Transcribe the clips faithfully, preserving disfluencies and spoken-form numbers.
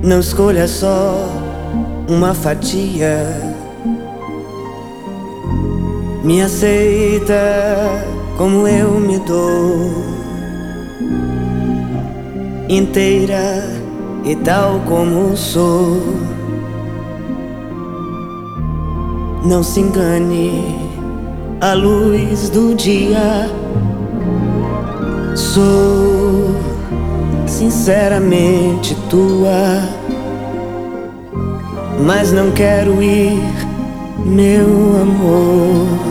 Não escolha só uma fatia. Me aceita como eu me dou, inteira e tal como sou. Não se engane, a luz do dia. Sou sinceramente tua, mas não quero ir, meu amor,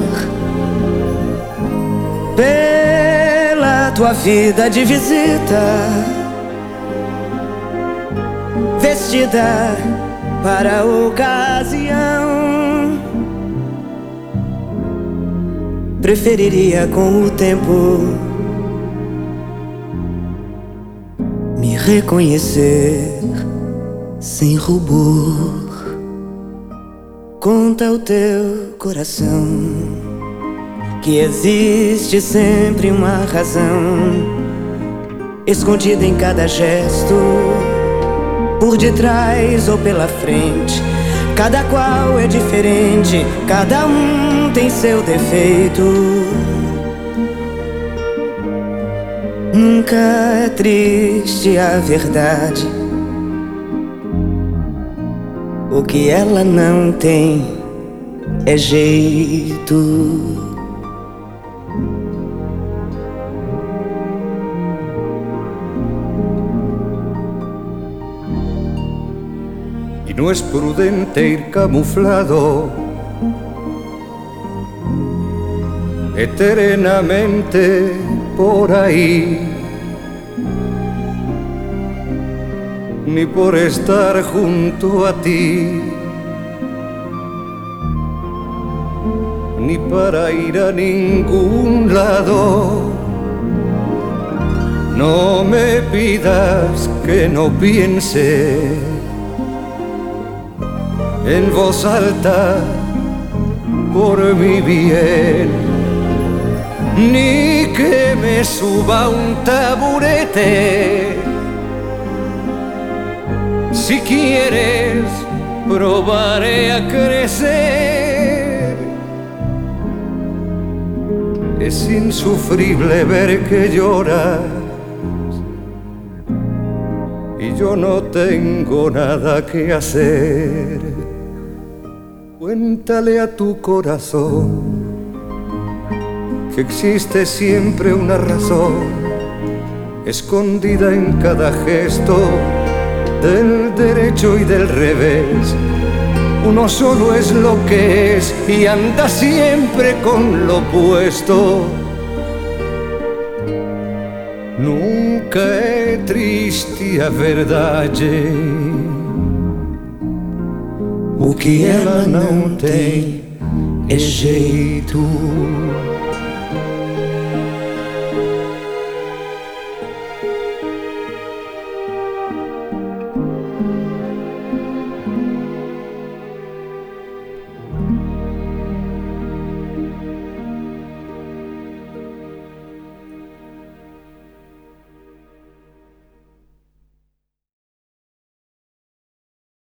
pela tua vida de visita, vestida para a ocasião. Preferiria com o tempo me reconhecer sem rubor. Conta o teu coração que existe sempre uma razão escondida em cada gesto, por detrás ou pela frente. Cada qual é diferente, cada um tem seu defeito. Nunca é triste a verdade. O que ela não tem é jeito. Y no es prudente ir camuflado eternamente por ahí, ni por estar junto a ti, ni para ir a ningún lado. No me pidas que no piense en voz alta por mi bien, ni que me suba a un taburete. Si quieres, probaré a crecer. Es insufrible ver que lloras y yo no tengo nada que hacer. Cuéntale a tu corazón que existe siempre una razón escondida en cada gesto del derecho y del revés. Uno solo es lo que es y anda siempre con lo opuesto. Nunca é triste a verdade. O que ela não tem é jeito.